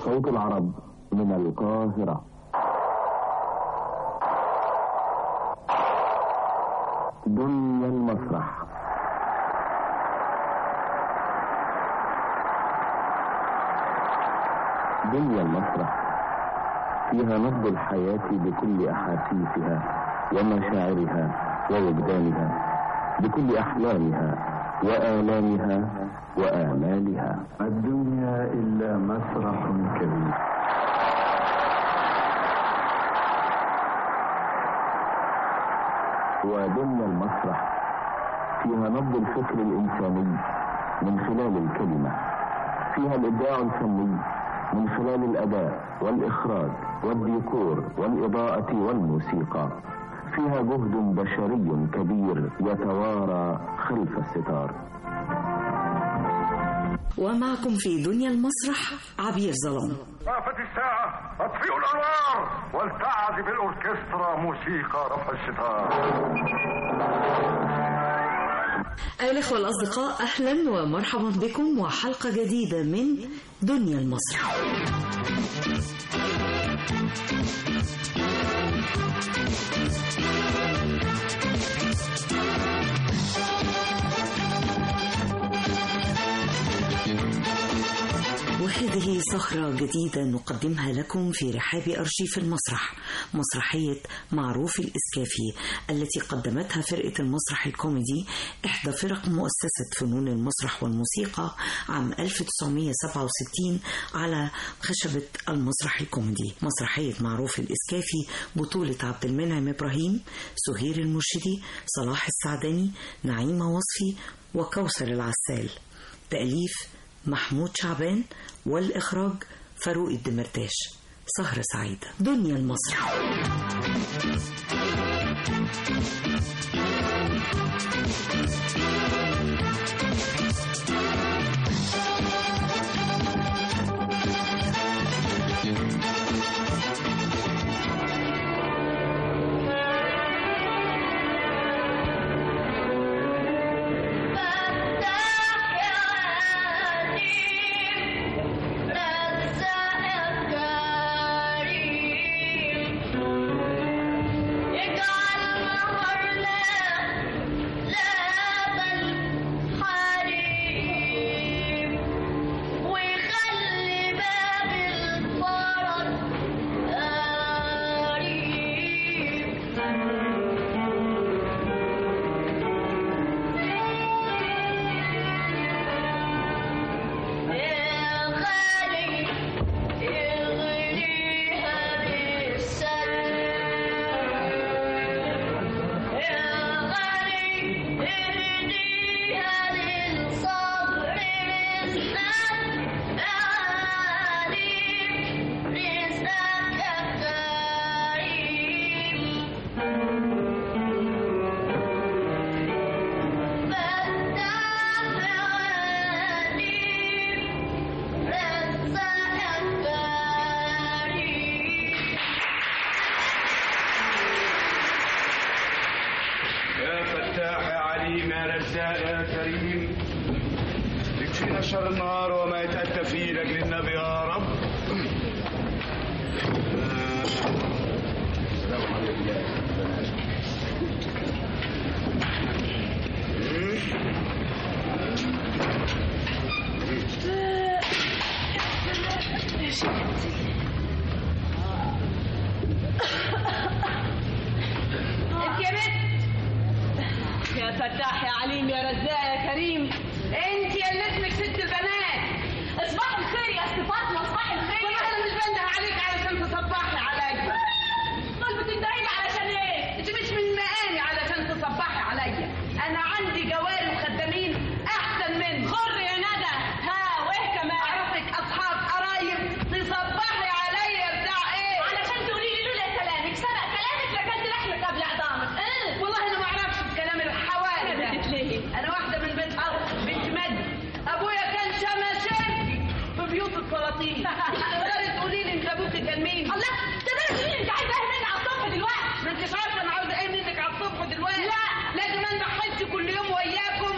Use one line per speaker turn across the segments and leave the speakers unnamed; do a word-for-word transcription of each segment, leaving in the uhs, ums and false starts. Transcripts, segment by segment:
صوت العرب من القاهرة. دنيا المسرح. دنيا المسرح فيها نبض الحياة بكل أحاسيسها ومشاعرها ووجدانها، بكل أحلامها وآلامها وآمالها.
الدنيا إلا مسرح كبير.
ودنيا المسرح فيها نبض الفكر الإنساني من خلال الكلمة، فيها الإبداع الفني من خلال الأداء والإخراج والديكور والإضاءة والموسيقى، فيها جهد بشري كبير يتوارى خلف الستار.
ومعكم في دنيا المسرح عبير ظلام.
طافت الساعة، اطفئوا الأنوار ولتعزف الأوركسترا موسيقى رفع الستار.
أيها الأخوة الأصدقاء، أهلا ومرحبا بكم وحلقة جديدة من دنيا المسرح. وهذه سهرة جديدة نقدمها لكم في رحاب أرشيف المسرح، مسرحية معروف الإسكافي التي قدمتها فرقة المسرح الكوميدي، إحدى فرق مؤسسة فنون المسرح والموسيقى عام ألف وتسعمائة وسبعة وستين على خشبة المسرح الكوميدي. مسرحية معروف الإسكافي بطولة عبد المنعم إبراهيم، سهير المرشدي، صلاح السعداني، نعيمة وصفي وكوثر العسال. تأليف محمود شعبان، والإخراج فاروق الدمرداش. سهرة سعيدة. دنيا المسرح.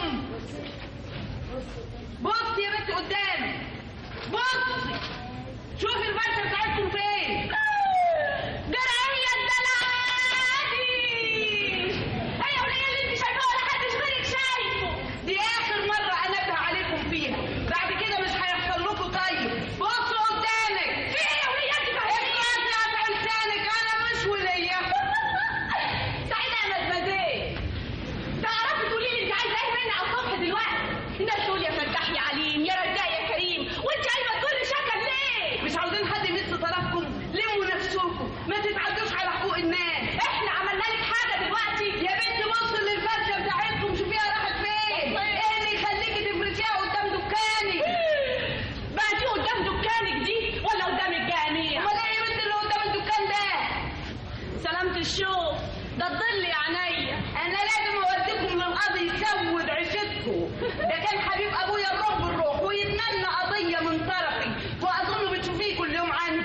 بص يا بنت قدامي، بص شوفي البرشة بتاعتكم فين؟ درعية الدلعادي هي وليه اللي انت شايفاه ولا حدش غيرك شايفه؟ دي آخر مرة أنبه عليكم فيها، بعد كده مش هيحصل لكم طيب. بصوا قدامك. في ايه يا وليه انت فاهمين؟ اطلع في لسانك، أنا مش ولية. سعيدة يا مزمزيه، تعرفي تقولي لي انت عايزة ايه مني على الصبح دلوقتي؟ الناس تقول يا فتاح يا عليم يا رجاء يا كريم، وانت قايمة تقولي شكل ليه؟ مش عاوزين حد يمس طرفكم؟ لموا نفسكم، ما تتعدوش على حقوق الناس. احنا عملنا لك حاجة دلوقتي؟ يا بنت بصوا للفرشة بتاعتكم شوفيها راحت فين؟ ايه اللي يخليكي تفرشيها قدام دكانك؟ بقى دي قدام دكانك دي ولا قدام الجامع؟ امال ايه يا بنت اللي قدام الدكان ده؟ سلامة الشوف، ده الظل يا عينيا. انا لازم اوديكم للقاضي يسود عيشتكم. ده كان حبيب ابويا الروح بالروح ويتمنى قضيه من طرفي، واظن بتشوفيه كل يوم عني.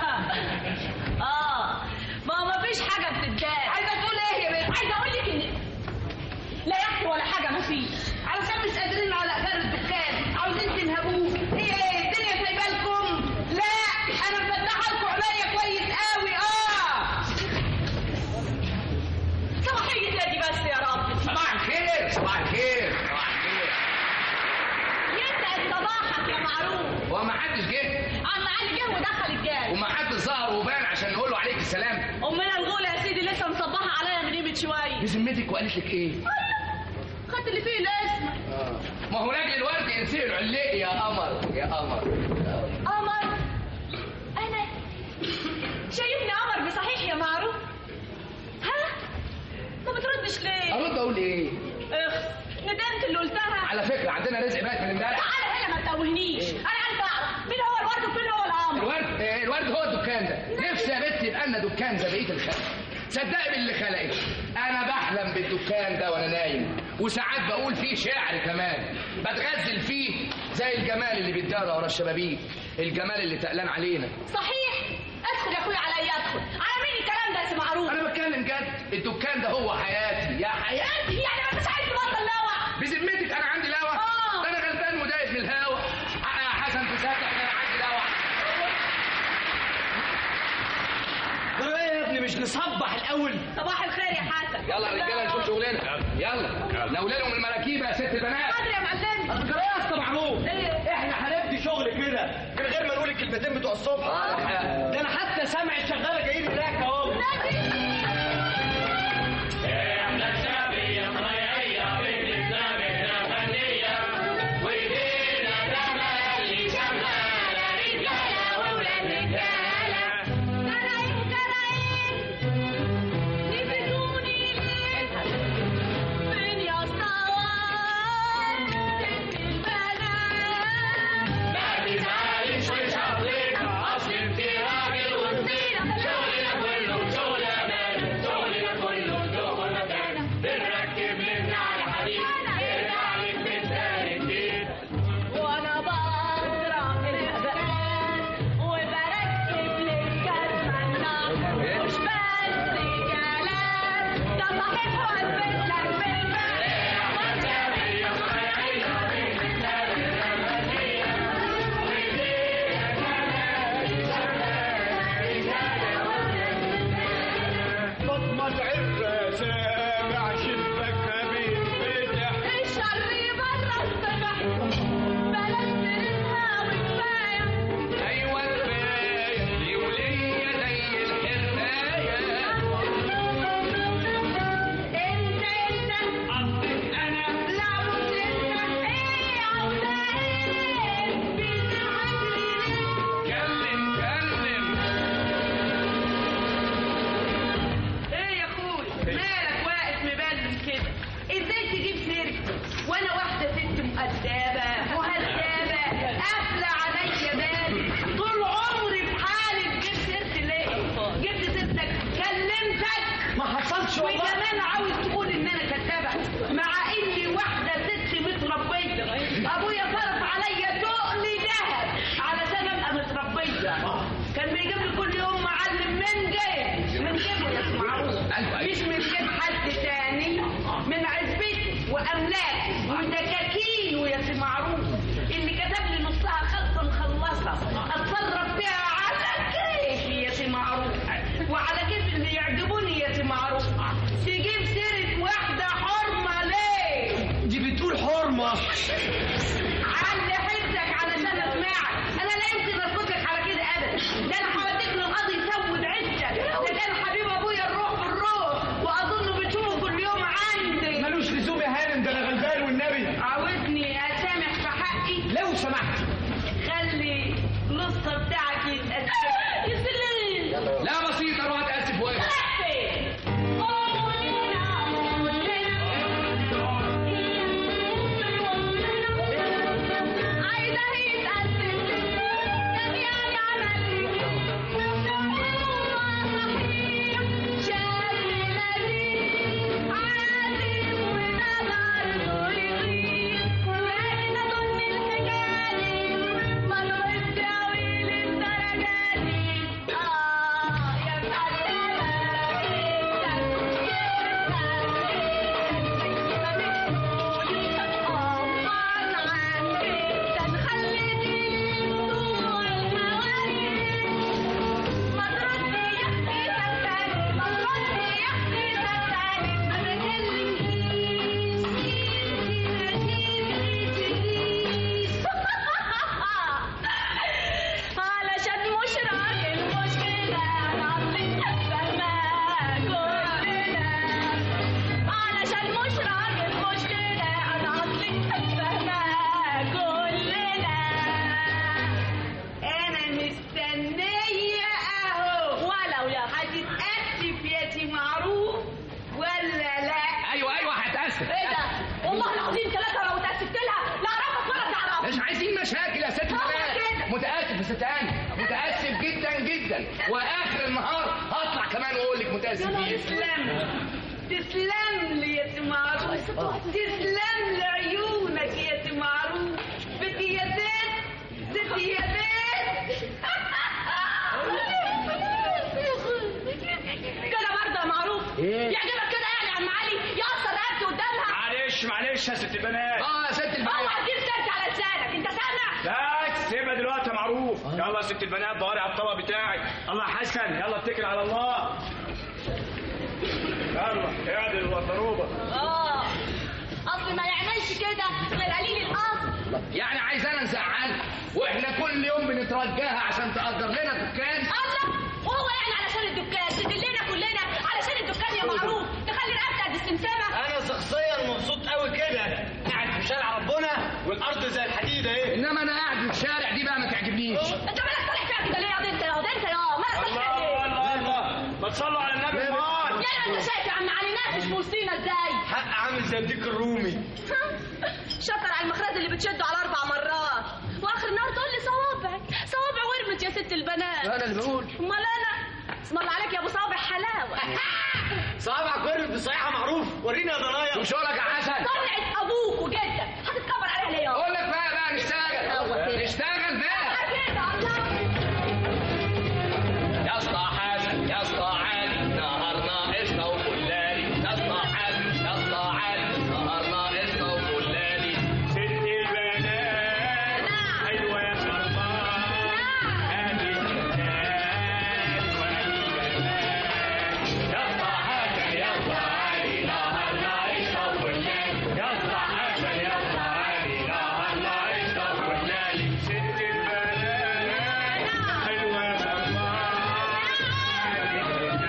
اه ما ما فيش حاجه بتتدار. عايزه تقول ايه يا بنت؟ عايزه اقول لك ان لا يحكي ولا حاجه ما فيش، علشان مش قادرين على اقدار الدكان، عاوزين تنهبوه. هي ايه الدنيا سايبه لكم؟ لا انا مفتحه لكم عينيا كويس قوي. اه صباحية دي بس يا رب.
صباح الخير. صباح الخير. صباح الخير.
يسعد صباحك يا معروف.
هو ما حدش جه؟
عم علي جه ودخل الجاي.
وما حدش ظهر وبان عشان نقول له عليك السلام.
امنا الغولة يا سيدي لسه مصبحه عليا من قيمه شويه.
بذمتك وقالت لك ايه؟
خدت اللي فيه الاسم.
اه ما هو راجل الورد ينسيه العليق يا قمر. يا قمر.
قمر؟ انا شايفني قمر بصحيح يا معروف؟ ها؟ ما بتردش ليه؟
ارد اقول ايه؟
اخ ندمت اللي قلتها.
على فكره عندنا رزق بات من امبارح.
تعالى هنا ما تتوهنيش. انا عايزه اعرف مين هو الورد وفين هو القمر؟
الورد آه، الورد هو الدكان ده. نفسي يا بنتي يبقى لنا دكان زي بقيه الخلق. صدقي باللي خلقك انا بحلم بالدكان ده وانا نايم، وساعات بقول فيه شعر كمان بتغزل فيه زي الجمال اللي بيتدارى ورا الشبابيك، الجمال اللي تقلان علينا.
صحيح. ادخل يا اخويا عليا ادخل. على مين الكلام ده يا سي معروف؟
انا بتكلم جد، الدكان ده هو حياتي يا حياتي.
يعني ما انتش عايز تبطل لوع؟
بذمتك انا عندي لوع؟
اه
ده انا غلبان مضايق من الهوا. يا حسن تصدق ان انا عندي لوع؟
ده ايه يا ابني مش نصبح الاول؟
صباح الخير يا حسن.
يلا يا رجاله نشوف شغلنا. يلا نوللهم المراكيب يا ست البنات.
حاضر يا معلم.
اصل يا اسطى معروف
ايه؟
احنا هنبدي شغل كده من غير ما نقول الكلمتين بتوع الصبح. ده انا حتى سامع الشغاله جايين هناك اهو.
معروف اللي كتب لي نصها خلصه مخلصه اتصرف فيها
تاني متاسف جدا جدا، واخر النهار هطلع كمان واقول لك متاسف جدا.
تسلم تسلم لي يا سي معروف، تسلم لعيونك يا سي معروف، بدي يا زيت زيت يا زيت. كده برضه يا معروف يعجبك كده يعني يا عم علي؟ يقصر رقبتي قدامها.
معلش معلش يا ست البنات.
اه يا ست البنات.
اوعى تجيب سيرتي على لسانك، انت سامع؟
لا سيبها دلوقتي يا معروف. يلا يا ست البنات دوري على الطبق بتاعك. الله يا حسن يلا اتكل على الله. يلا اعدل الضروبه.
اه اصل ما يعملش كده غير قليل الاصل.
يعني عايزانا نزعل واحنا كل يوم بنترجاها عشان تأجر لنا دكان؟
الله، وهو يعني علشان الدكان تدلنا كلنا علشان الدكان يا معروف تخلي رقبتك قد السمسمه؟
انا شخصيا مبسوط قوي كده، قاعد في شارع ربنا والارض زي الحديد اهي.
انما انا قاعد في الشارع دي بقى ما تعجبنيش.
انت مالك طالع فيها كده ليه يا انت يا انت يا مالك طالع فيها
الله الله الله ما تصلوا على النبي امال.
يا انت شايف يا عم علي ناقش في وسطينا ازاي؟
حق عامل زي الديك الرومي.
شكر على المخرز اللي بتشده على اربع مرات، واخر النهار تقول لي صوابعك صوابع ورمت يا ست البنات.
انا اللي بقول.
امال انا اسم الله عليك يا ابو صوابع حلاوه.
صوابعك ورمت بصحيحه معروف. وريني يا ضنايا.
وش لك يا حسن؟
طلعت ابوك وجدك هتتكبر عليها ليه؟
اقول لك بقى بقى نشتغل نشتغل بقى. يا اسطى حسن يا اسطى علي نهارنا قشطه وفلالي. يا اسطى حسن يا اسطى علي نهارنا قشطه وفلالي.
ست البنات حلوه يا شربان هادي الجمال وادي الجمال. يا اسطى حسن يا اسطى علي نهارنا قشطه وفلالي. يا اسطى حسن يا اسطى علي نهارنا قشطه وفلالي. ست البنات حلوه يا شربان هادي الجمال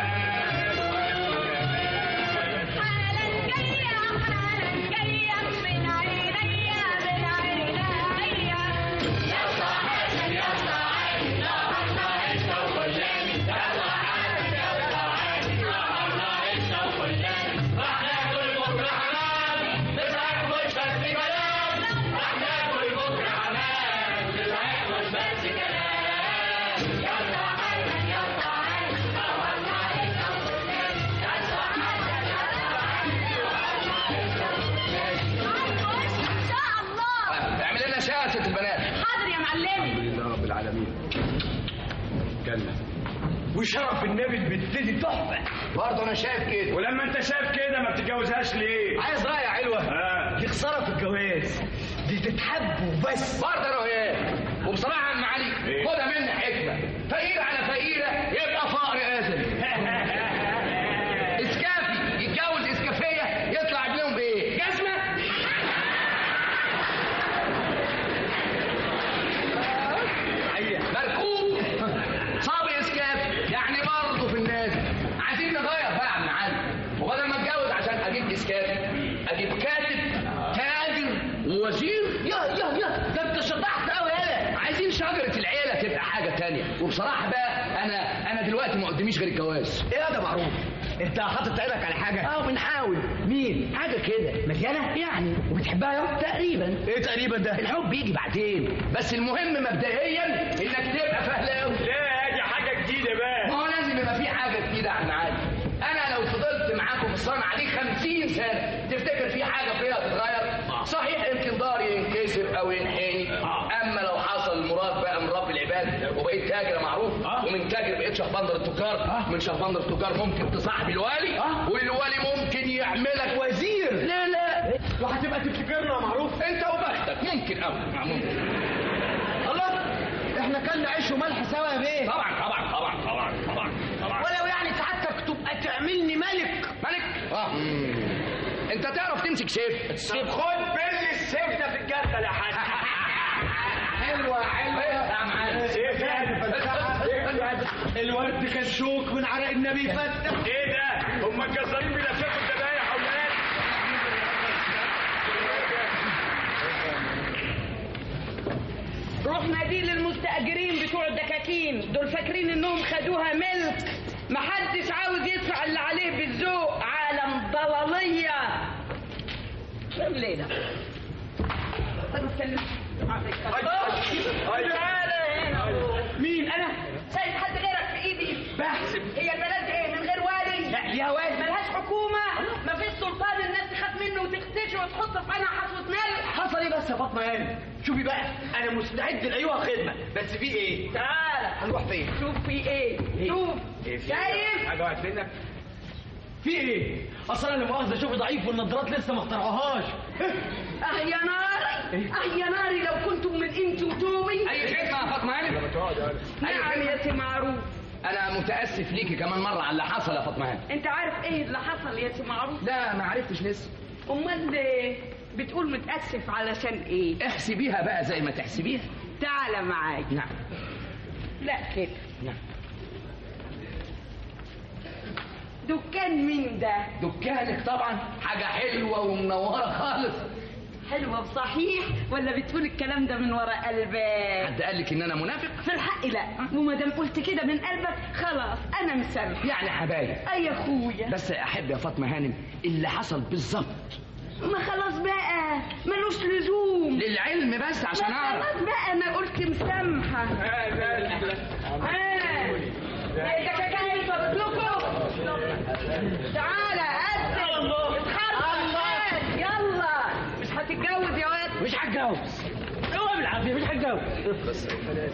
اعمل لنا شاي يا ست البنات.
حاضر يا معلمي.
يا رب العالمين. جنة وشرف النبي البت دي تحفه.
برضه انا شايف كده.
ولما انت شايف كده ما بتتجوزهاش ليه؟
عايز رايه حلوه.
اه دي خساره في الجواز، دي تتحب وبس.
برضه انا وياك. وبصراحه يا عم علي
إيه؟
خدها مني حكمه، فقيره على فقيره يبقى فقر ازلي. اسكافي يتجوز اسكافيه يطلع بيهم بايه؟ جزمه. مركوب صابي اسكافي يعني برضه في النازل. عايزين نغير بقى يا عم علي، وبدل ما اتجوز عشان اجيب اسكافي اجيب كاتب تاجر ووزير. يا يا يا ده انت شطحت قوي. يالا عايزين شجره العيله تبقى حاجه تانية. وبصراحه بقى انا انا دلوقتي ما قداميش غير الجواز.
ايه ده معروف؟ انت حاطط عينك على حاجه؟
اه بنحاول.
مين؟
حاجه كده
مليانه
يعني. وبتحبها يوم تقريبا.
ايه تقريبا ده؟
الحب بيجي بعدين، بس المهم مبدئيا انك تبقى فهلاوي.
لا دي حاجه جديده بقى.
ما هو لازم يبقى في حاجه جديده يا عم علي. انا لو فضلت معاكم في الصنعه دي خمسين سنه تفتكر في حاجه فيها تتغير؟ صحيح يمكن داري ينكسر او ينحني، اما لو حصل المراد بقى من رب العباد وبقيت تاجر معروف، ومن تاجر بقيت شهبندر التجار، من شهبندر التجار ممكن تصاحب الوالي، والوالي ممكن يعملك وزير. لا لا
وهتبقى تفتكرنا معروف.
انت وبختك ممكن قوي ممكن.
الله احنا كلنا عيش وملح سوا يا بيه.
طبعا طبعا طبعا طبعا طبعا طبعا.
ولو يعني سعادتك تبقى تعملني ملك.
ملك؟ اه انت تعرف تمسك سيف؟
طب خد بل السيف ده في الجردة يا حاج.
حلوه حلوه يا معلم.
سيف الورد كان شوك من عرق النبي فتح. ايه ده؟ هم الجزارين بيلففوا الذبايح ولا ايه؟
روح نادي للمستأجرين بتوع الدكاكين دول، فاكرين انهم خدوها ملك. محدش عاوز يدفع اللي عليه بالذوق. عالم ضلالية. فاهم ليه ده؟ تعالى هنا.
مين انا؟
شايف حد غيرك في ايدي؟
بحسب.
هي البلد ايه من غير والي؟
لا ليها والي.
ملهاش حكومه، مفيش سلطان الناس تخاف منه وتختشه وتحط في عينها حصوه مال.
حصل ايه بس يا فاطمه هاني؟ شوفي بقى انا مستعد لايها خدمه، بس في ايه؟
تعالى
هنروح فين؟
شوف في ايه؟ شوف شايف؟
حاجه وقعت منك؟ في ايه؟ اصلا انا مؤاخذه شوفي ضعيف والنضارات لسه ما اخترعوهاش.
اه يا ناري، اه يا ناري لو كنتم من انت وتومي.
اي خدمه يا فاطمه هانم.
نعم يا سي معروف.
انا متاسف ليكي كمان مره على اللي حصل يا فاطمه هانم.
انت عارف ايه اللي حصل يا سي معروف؟
لا ما عرفتش لسه.
امال بتقول متاسف علشان ايه؟
احسبيها بقى زي ما تحسبيها.
تعالى معايا.
نعم.
لا كده.
نعم.
دكان مين ده؟
دكانك طبعا، حاجه حلوه ومنوره خالص.
حلوة بصحيح ولا بتقول الكلام ده من وراء قلبك؟
حد قال لك ان انا منافق؟
في الحق لا، وما دام قلت كده من قلبك خلاص انا مسامح.
يعني حبايب.
اي يا اخويا.
بس احب يا فاطمه هانم اللي حصل بالظبط.
ما خلاص بقى ملوش لزوم.
للعلم بس عشان اعرف.
خلاص بقى انا قلت مسامحة. ها ده كان يفضل لكم. تعالى قدم اتحرك يلا. مش هتتجوز يا واد؟
مش هتجوز. اوعى بالعافيه مش هتجوز.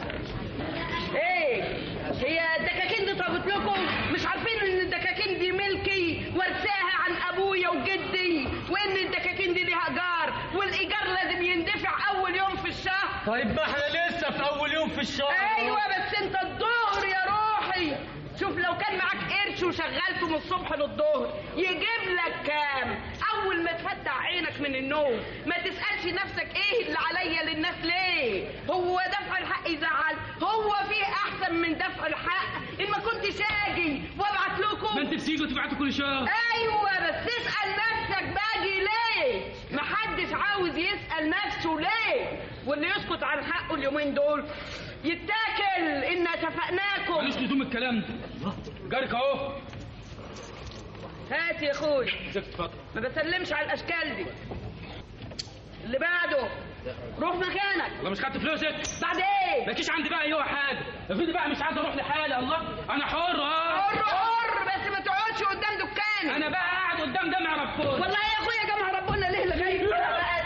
ايه هي الدكاكين دي طابت لكم؟ مش عارفين ان الدكاكين دي ملكي وارثاها عن ابويا وجدي، وان الدكاكين دي ليها ايجار، والايجار لازم يندفع اول يوم في الشهر.
طيب ما احنا لسه في اول يوم في الشهر.
ايوه بس انت الظهر يا روحي. شوف لو كان معاك قرش وشغلته من الصبح للظهر يجيب لك كام؟ اول ما تفتح عينك من النوم ما تسالش نفسك ايه اللي عليا للناس ليه؟ هو دفع الحق يزعل؟ هو فيه احسن من دفع الحق؟ ان ما كنتش اجي وابعت لكم.
ما انت بتيجوا تبعتوا كل شهر.
ايوه بس تسال نفسك باجي ليه؟ محدش عاوز يسال نفسه ليه؟ واللي يسكت عن حقه اليومين دول يتاكل. ان اتفقناكم.
ماليش لزوم الكلام ده. جارك اهو.
هات يا اخوي. ما بسلمش على الاشكال دي. اللي بعده روح مكانك.
والله مش خدت فلوسك.
بعد ايه؟
مالكيش عندي بقى ايوه حاجه. افرضي بقى مش عايز اروح لحالي. الله انا حر. اه
حر حر بس ما تقعدش قدام دكاني.
انا بقى قاعد قدام جامع ربنا.
والله يا اخويا جامع ربنا ليه لغايه كده بقى؟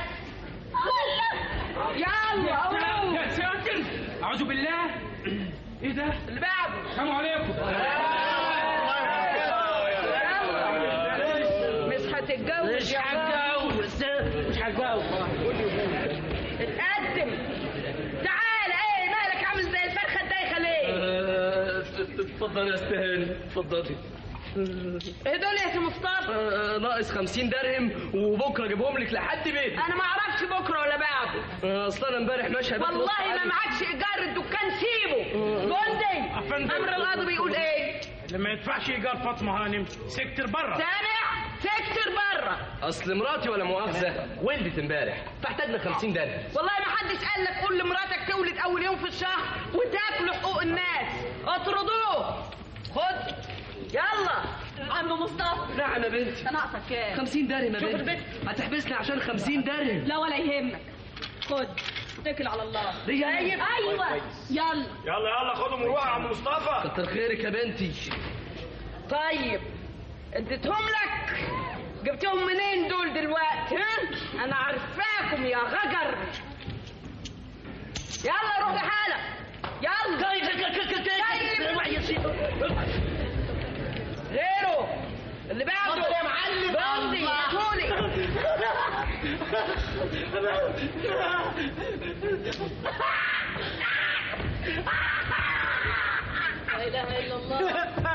يلا قوم.
يا ساتر اعوذ بالله. ايه ده؟
اللي بعده.
السلام عليكم.
مش هتتجوز
مش
يا
هتجوز. مش هتجوز.
اتقدم. تعال. ايه مالك عامل زي الفرخه الدايخه ليه؟
اتفضل يا استهاني اتفضلي.
ايه دول يا سي مصطفى؟
ناقص خمسين درهم وبكره اجيبهم لك لحد بيتك.
انا ما اعرفش بكره ولا بعده.
اصل انا امبارح ماشي.
والله ما معكش ايجار الدكان سيبه. جندي امر القاضي بيقول ايه؟
لما يدفعش ايجار فاطمه هانم سكتر بره.
سامع؟ سكتر بره.
اصل مراتي ولا مؤاخذه ولدت امبارح فاحتاجنا خمسين درهم.
والله ما حدش قال لك قول لمراتك تولد اول يوم في الشهر وتاكل حقوق الناس. اطردوه. خد يلا. عم مصطفى.
نعم يا بنتي.
ناقصك كام؟
خمسين درهم يا
شوف
بنتي.
البنت.
هتحبسني عشان خمسين درهم.
لا ولا يهمك. خد اتكل على الله.
دي
ايوه يلا
يلا يلا خدهم وروح يا عم مصطفى. كتر خيرك يا بنتي.
طيب اديتهم لك. جبتهم منين دول دلوقتي؟ ها؟ انا عارفاكم يا غجر. يلا روح لحالك. يلا. غيره اللي بعده يا معلم. بندي هاتولي. لا اله الا الله.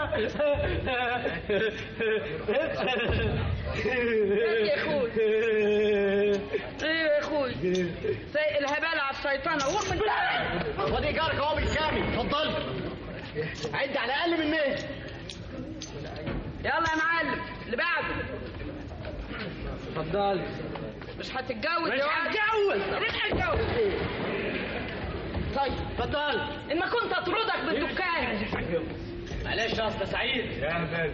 يا اخوي. ايوه يا اخوي. سايق الهبال على الشيطانه. قول من تحت.
خد ايجارك اهو بالكامل. اتفضل. عد على الاقل من مية.
يلا يا معلم اللي بعده.
اتفضل.
مش هتتجوز
مش
يا واد.
هتجوز.
ليه هتتجوز؟ طيب
اتفضل.
ان ما كنت اطردك بالدكان.
معلش يا استاذ سعيد. يا هبل.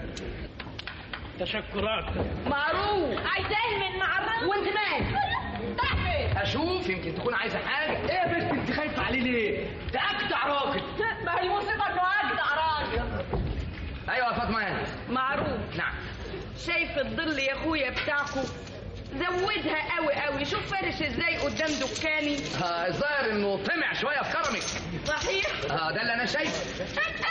تشكرات.
معروف. عايزاه من معروف. وانت مالك؟ تحت.
اشوف يمكن تكون عايزه حاجه.
ايه يا بنت انت خايفه عليه ليه؟ ده اجدع راجل.
ما هي مصيبه انه اجدع راجل.
ايوه يا فاطمه انت.
معروف.
نعم.
شايف الظل يا اخويا بتاعكم؟ زودها قوي قوي. شوف فارش ازاي قدام دكاني.
اه الظاهر انه طمع شويه في كرمك.
صحيح.
اه ده اللي انا شايفه.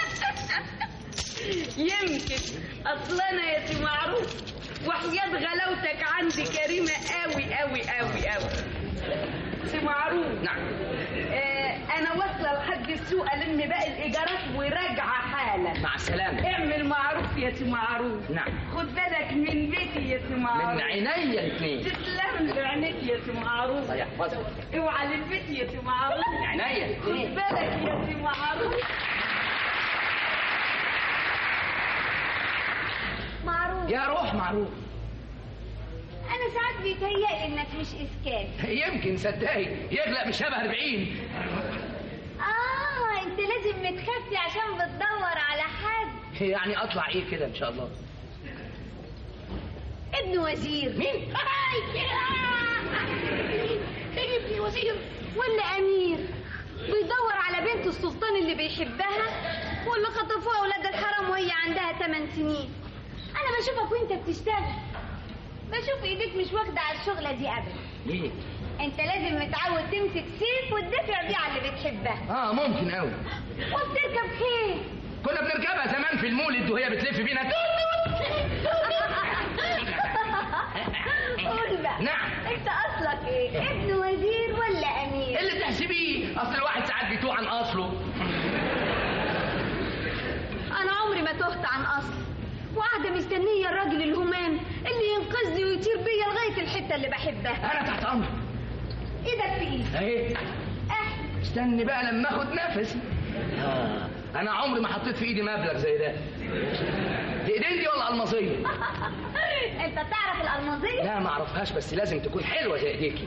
يمكن اصل انا يا سي معروف وحياة غلاوتك عندي كريمه قوي قوي قوي قوي. سي معروف.
نعم.
آه انا واصله لحد السوق الم باقي الايجارات وراجعه حالا.
مع السلامه.
اعمل معروف يا سي معروف.
نعم.
خد بالك من بيتي يا سي معروف.
من عينيا الاثنين.
تسلم لعينيك يا سي معروف.
الله يحفظك.
اوعى للبيت يا سي معروف.
من عينيا.
خد بالك يا سي معروف.
معروف.
يا روح معروف.
انا ساعات بيتهيألي انك مش اسكان.
يمكن صدقي يغلق بشبه أربعين.
اه انت لازم متخفي عشان بتدور على حد.
يعني اطلع ايه كده ان شاء الله؟
ابن وزير.
مين؟
ابن وزير ولا امير بيدور على بنت السلطان اللي بيحبها واللي خطفوها اولاد الحرام وهي عندها ثمان سنين. انا بشوفك وانت بتشتغل بشوف ايديك مش واخده على الشغله دي ابدا.
ليه؟
انت لازم متعود تمسك سيف وتدافع بيه على اللي بتحبها.
اه ممكن قوي.
وبتركب خيل.
كنا بنركبها زمان في المولد وهي بتلف بينا.
قول بقى.
نعم.
انت اصلك ايه؟ ابن وزير ولا امير؟
اللي تحسبيه اصل الواحد ساعات بيتوه عن اصله.
انا عمري ما تهت عن اصلي وقاعده مستنيه الراجل الهمام اللي ينقذني ويطير بيا لغايه الحته اللي بحبها.
انا تحت امرك.
ايدك في ايدي.
اهي.
اه
استني بقى لما اخد نفسي. آه. انا عمري ما حطيت في ايدي مبلغ زي ده. دي ايدين دي ولا الماظيه؟
انت تعرف الالماظيه؟
لا ما اعرفهاش بس لازم تكون حلوه زي ايديكي.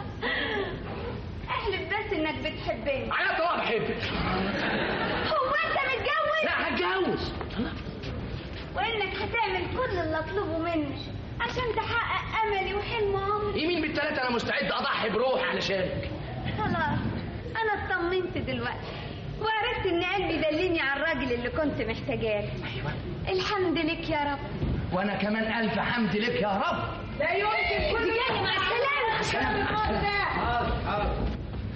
احلف بس انك بتحبني.
انا طبعا بحبك.
هو انت متجوز؟
لا هتجوز.
وانك هتعمل كل اللي اطلبه منك عشان تحقق املي وحلم عمري.
يمين بالثلاثه انا مستعد اضحي بروحي علشانك.
خلاص انا اطمنت دلوقتي وعرفت ان قلبي دلني على الراجل اللي كنت محتاجاه.
ايوه.
الحمد لك يا رب.
وانا كمان الف حمد لك يا رب.
لا يمكن. كل
يعني مع السلامه.
سلام. حاضر حاضر.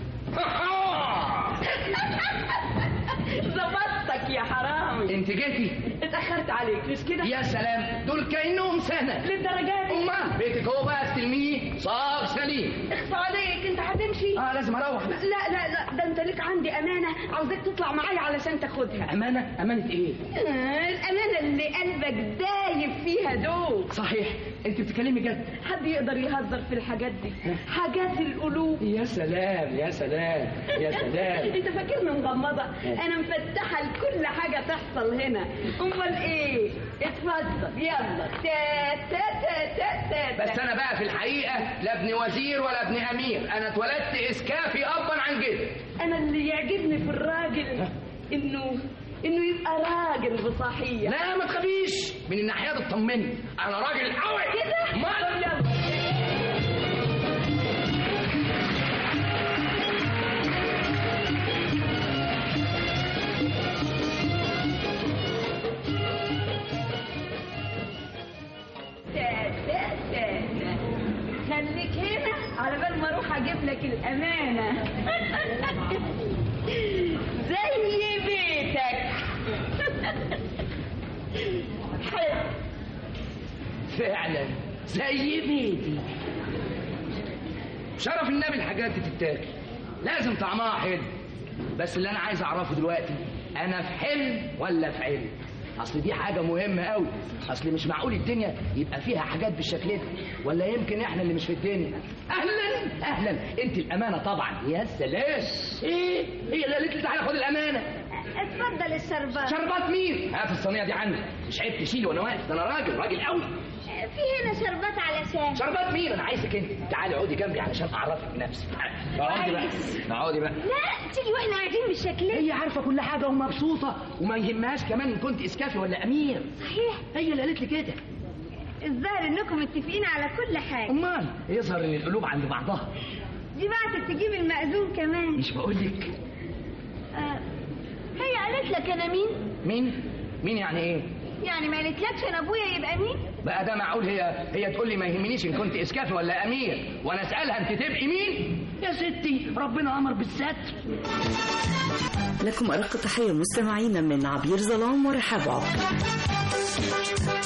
ظبطتك يا حرامي.
انت جيتي.
اتاخرت عليك مش كده؟
يا سلام دول كانهم سنه.
للدرجه دي؟
امال بيتك هو بقى استلميه صاب سليم.
اخفى عليك انت هتمشي؟
اه لازم اروح.
لا لا لا ده انت ليك عندي امانه عاوزاك تطلع معايا علشان تاخدها.
امانه؟ امانه ايه؟
آه الامانه اللي قلبك دايب فيها دوب.
صحيح انت بتتكلمي جد؟
حد يقدر يهزر في الحاجات دي؟ حاجات القلوب.
يا سلام يا سلام يا سلام.
انت فاكرني مغمضه؟ انا مفتحه لكل حاجه تحصل هنا. امال ايه؟ اتفضل يلا. تا تا تا تا تا.
بس انا بقى في الحقيقه لا ابن وزير ولا ابن امير. انا اتولدت اسكافي ابا عن جد.
انا اللي يعجبني في الراجل انه انه يبقى راجل بصحيه.
لا ما تخافيش من الناحيه دي اطمني انا راجل قوي
كده.
ما
يلا. خليك هنا على بال ما اروح اجيب لك الامانه. زي بيتك.
فعلا زي بيتي. شرف النبي الحاجات دي تتاكل لازم طعمها حلو. بس اللي انا عايز اعرفه دلوقتي انا في حلم ولا في علم؟ اصل دي حاجه مهمه قوي. اصل مش معقول الدنيا يبقى فيها حاجات بالشكل ده ولا يمكن احنا اللي مش في الدنيا. اهلا اهلا. انت الامانه طبعا. يا سلام. ايه هي اللي قالت لي تعالى خد الامانه.
اتفضل الشربات.
شربات مين؟ هات الصينيه دي عندي. مش عيب تشيلي وانا واقف. ده انا راجل راجل قوي.
في هنا شربات علشان.
شربات مين؟ انا عايزك انت. تعالي اقعدي جنبي علشان اعرفك نفسي. اقعدي بقى. اقعدي بقى.
لا تيجي واحنا قاعدين بالشكل ده.
هي عارفه كل حاجه ومبسوطه وما يهمهاش كمان ان كنت اسكافي ولا امير.
صحيح.
هي اللي قالت لي كده.
الظاهر انكم متفقين على كل حاجه.
امال يظهر ان القلوب عند بعضها.
دي بعتك تجيب المأذون كمان.
مش بقولك؟
آه. هي قالت لك انا مين؟
مين؟ مين يعني ايه؟
يعني ما قالتلكش انا ابويا يبقى مين؟
بقى ده معقول؟ هي هي تقول لي ما يهمنيش ان كنت اسكافي ولا امير، وانا اسالها انت تبقي مين؟ يا ستي ربنا امر بالستر.
لكم ارق تحيه مستمعينا من عبير ظلام ورحاب عبد.